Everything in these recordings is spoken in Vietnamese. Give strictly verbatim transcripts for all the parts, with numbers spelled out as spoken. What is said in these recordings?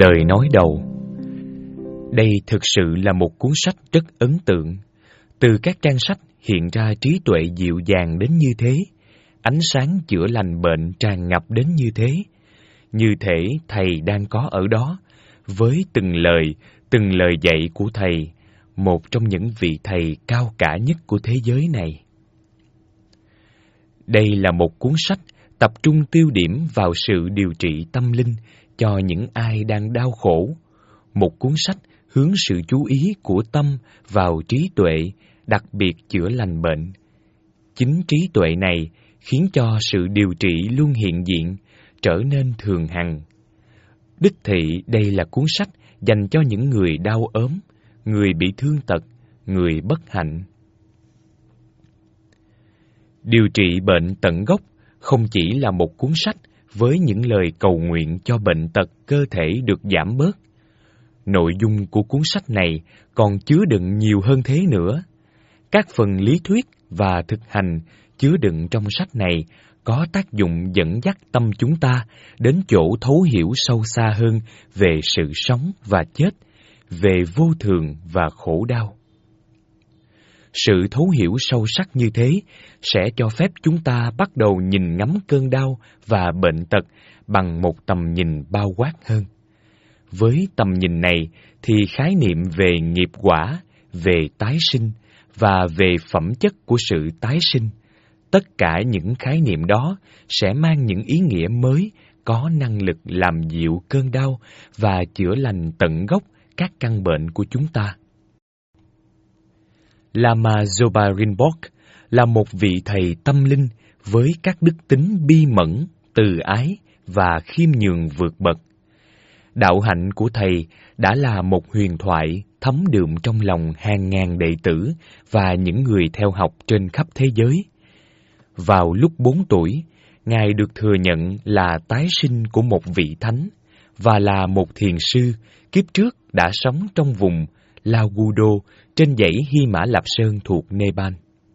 Lời nói đầu. Đây thực sự là một cuốn sách rất ấn tượng. Từ các trang sách hiện ra trí tuệ dịu dàng đến như thế, ánh sáng chữa lành bệnh tràn ngập đến như thế. Như thể Thầy đang có ở đó, với từng lời, từng lời dạy của Thầy, một trong những vị Thầy cao cả nhất của thế giới này. Đây là một cuốn sách tập trung tiêu điểm vào sự điều trị tâm linh cho những ai đang đau khổ. Một cuốn sách hướng sự chú ý của tâm vào trí tuệ, đặc biệt chữa lành bệnh. Chính trí tuệ này khiến cho sự điều trị luôn hiện diện, trở nên thường hằng. Đích thị đây là cuốn sách dành cho những người đau ốm, người bị thương tật, người bất hạnh. Điều trị bệnh tận gốc không chỉ là một cuốn sách với những lời cầu nguyện cho bệnh tật cơ thể được giảm bớt. Nội dung của cuốn sách này còn chứa đựng nhiều hơn thế nữa. Các phần lý thuyết và thực hành chứa đựng trong sách này có tác dụng dẫn dắt tâm chúng ta đến chỗ thấu hiểu sâu xa hơn về sự sống và chết, về vô thường và khổ đau. Sự thấu hiểu sâu sắc như thế sẽ cho phép chúng ta bắt đầu nhìn ngắm cơn đau và bệnh tật bằng một tầm nhìn bao quát hơn. Với tầm nhìn này thì khái niệm về nghiệp quả, về tái sinh và về phẩm chất của sự tái sinh, tất cả những khái niệm đó sẽ mang những ý nghĩa mới, có năng lực làm dịu cơn đau và chữa lành tận gốc các căn bệnh của chúng ta. Lama Zopa Rinpoche là một vị thầy tâm linh với các đức tính bi mẫn, từ ái và khiêm nhường vượt bậc. Đạo hạnh của Thầy đã là một huyền thoại thấm đượm trong lòng hàng ngàn đệ tử và những người theo học trên khắp thế giới. Vào lúc bốn tuổi, Ngài được thừa nhận là tái sinh của một vị thánh và là một thiền sư kiếp trước đã sống trong vùng Laugudo trên dãy Hy Mã Lạp Sơn thuộc Nepal.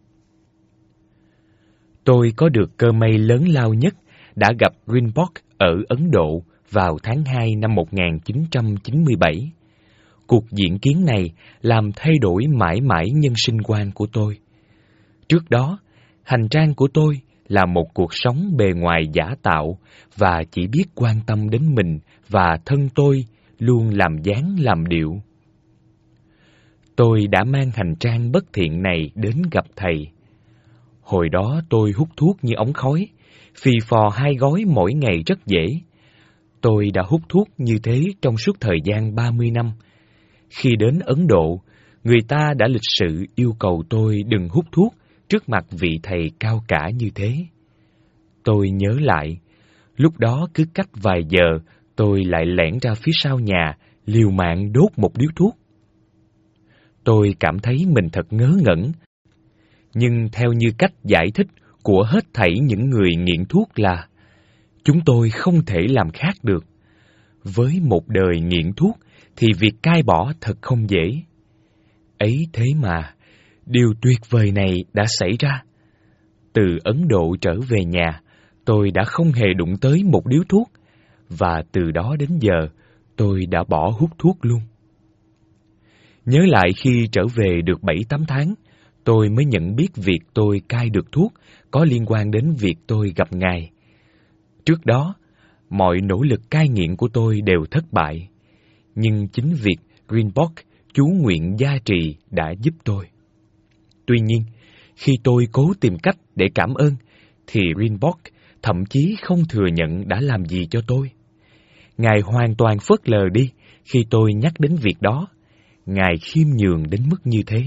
Tôi có được cơ may lớn lao nhất đã gặp Rinpoche ở Ấn Độ vào tháng hai năm một nghìn chín trăm chín mươi bảy. Cuộc diễn kiến này làm thay đổi mãi mãi nhân sinh quan của tôi. Trước đó, hành trang của tôi là một cuộc sống bề ngoài giả tạo và chỉ biết quan tâm đến mình và thân tôi, luôn làm dáng làm điệu. Tôi đã mang hành trang bất thiện này đến gặp Thầy. Hồi đó tôi hút thuốc như ống khói, phì phò hai gói mỗi ngày rất dễ. Tôi đã hút thuốc như thế trong suốt thời gian ba mươi năm. Khi đến Ấn Độ, người ta đã lịch sự yêu cầu tôi đừng hút thuốc trước mặt vị thầy cao cả như thế. Tôi nhớ lại, lúc đó cứ cách vài giờ, tôi lại lẻn ra phía sau nhà, liều mạng đốt một điếu thuốc. Tôi cảm thấy mình thật ngớ ngẩn. Nhưng theo như cách giải thích của hết thảy những người nghiện thuốc là chúng tôi không thể làm khác được. Với một đời nghiện thuốc thì việc cai bỏ thật không dễ. Ấy thế mà, điều tuyệt vời này đã xảy ra. Từ Ấn Độ trở về nhà, tôi đã không hề đụng tới một điếu thuốc, và từ đó đến giờ, tôi đã bỏ hút thuốc luôn. Nhớ lại khi trở về được bảy tám tháng, tôi mới nhận biết việc tôi cai được thuốc có liên quan đến việc tôi gặp Ngài. Trước đó, mọi nỗ lực cai nghiện của tôi đều thất bại, nhưng chính việc Rinpoche chú nguyện gia trì đã giúp tôi. Tuy nhiên, khi tôi cố tìm cách để cảm ơn, thì Rinpoche thậm chí không thừa nhận đã làm gì cho tôi. Ngài hoàn toàn phớt lờ đi khi tôi nhắc đến việc đó. Ngài khiêm nhường đến mức như thế.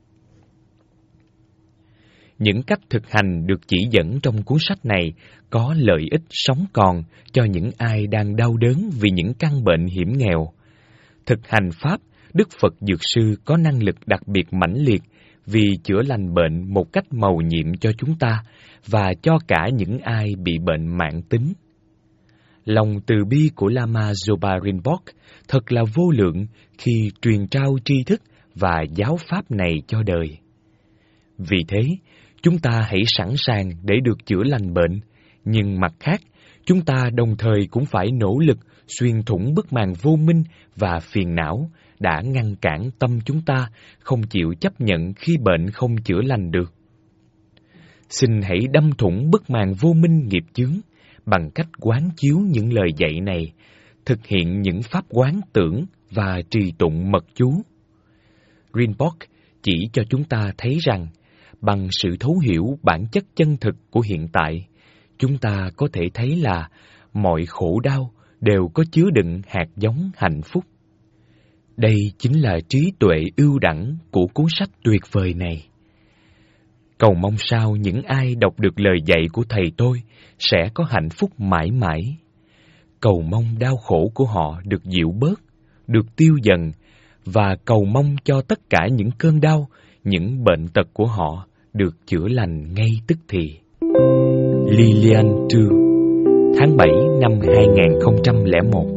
Những cách thực hành được chỉ dẫn trong cuốn sách này có lợi ích sống còn cho những ai đang đau đớn vì những căn bệnh hiểm nghèo. Thực hành Pháp, Đức Phật Dược Sư có năng lực đặc biệt mãnh liệt vì chữa lành bệnh một cách mầu nhiệm cho chúng ta và cho cả những ai bị bệnh mãn tính. Lòng từ bi của Lama Zopa Rinpoche thật là vô lượng khi truyền trao tri thức và giáo pháp này cho đời. Vì thế, chúng ta hãy sẵn sàng để được chữa lành bệnh, nhưng mặt khác, chúng ta đồng thời cũng phải nỗ lực xuyên thủng bức màn vô minh và phiền não đã ngăn cản tâm chúng ta không chịu chấp nhận khi bệnh không chữa lành được. Xin hãy đâm thủng bức màn vô minh nghiệp chướng bằng cách quán chiếu những lời dạy này, thực hiện những pháp quán tưởng và trì tụng mật chú. Rinpoche chỉ cho chúng ta thấy rằng, bằng sự thấu hiểu bản chất chân thực của hiện tại, chúng ta có thể thấy là mọi khổ đau đều có chứa đựng hạt giống hạnh phúc. Đây chính là trí tuệ ưu đẳng của cuốn sách tuyệt vời này. Cầu mong sao những ai đọc được lời dạy của thầy tôi sẽ có hạnh phúc mãi mãi. Cầu mong đau khổ của họ được dịu bớt, được tiêu dần, và cầu mong cho tất cả những cơn đau, những bệnh tật của họ được chữa lành ngay tức thì. Lilian Tu, tháng bảy năm hai nghìn không trăm lẻ một.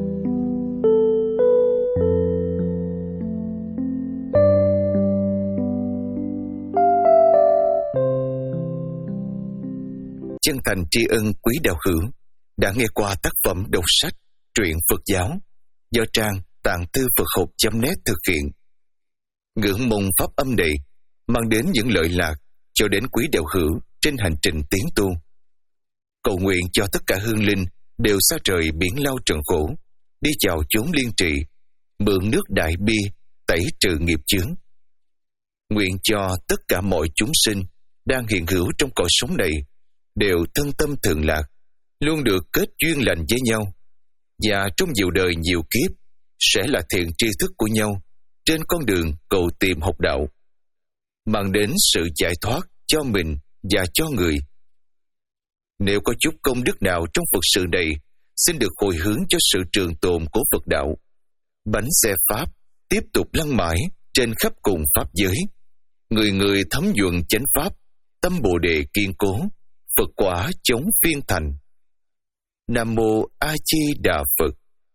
Chân thành tri ân quý đạo hữu đã nghe qua tác phẩm đọc sách Truyện Phật giáo do trang tạng thư Phật học chấm net thực hiện. Ngưỡng mong pháp âm này mang đến những lợi lạc cho đến quý đạo hữu trên hành trình tiến tu. Cầu nguyện cho tất cả hương linh đều xa trời biển lao trần khổ, đi vào chốn liên trị, mượn nước đại bi tẩy trừ nghiệp chướng. Nguyện cho tất cả mọi chúng sinh đang hiện hữu trong cõi sống này đều thân tâm thường lạc, luôn được kết duyên lành với nhau, và trong nhiều đời nhiều kiếp sẽ là thiện tri thức của nhau trên con đường cầu tìm học đạo, mang đến sự giải thoát cho mình và cho người. Nếu có chút công đức nào trong Phật sự này, xin được hồi hướng cho sự trường tồn của Phật đạo. Bánh xe Pháp tiếp tục lăn mãi trên khắp cùng Pháp giới. Người người thấm nhuận chánh Pháp, tâm Bồ Đề kiên cố, Phật quả chống phiên thành. Nam Mô A Di Đà Phật.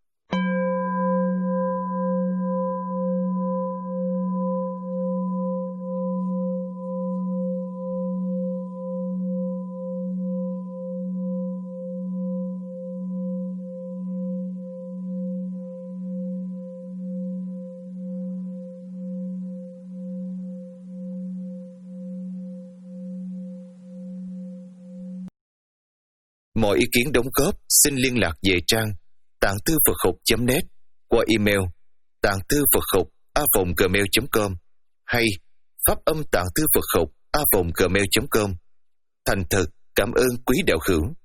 Mọi ý kiến đóng góp xin liên lạc về trang tạng thư Phật học chấm net qua email tạng thư Phật học a vòng gmail chấm com hay pháp âm tạng thư Phật học a vòng gmail chấm com. Thành thật cảm ơn quý đạo hữu.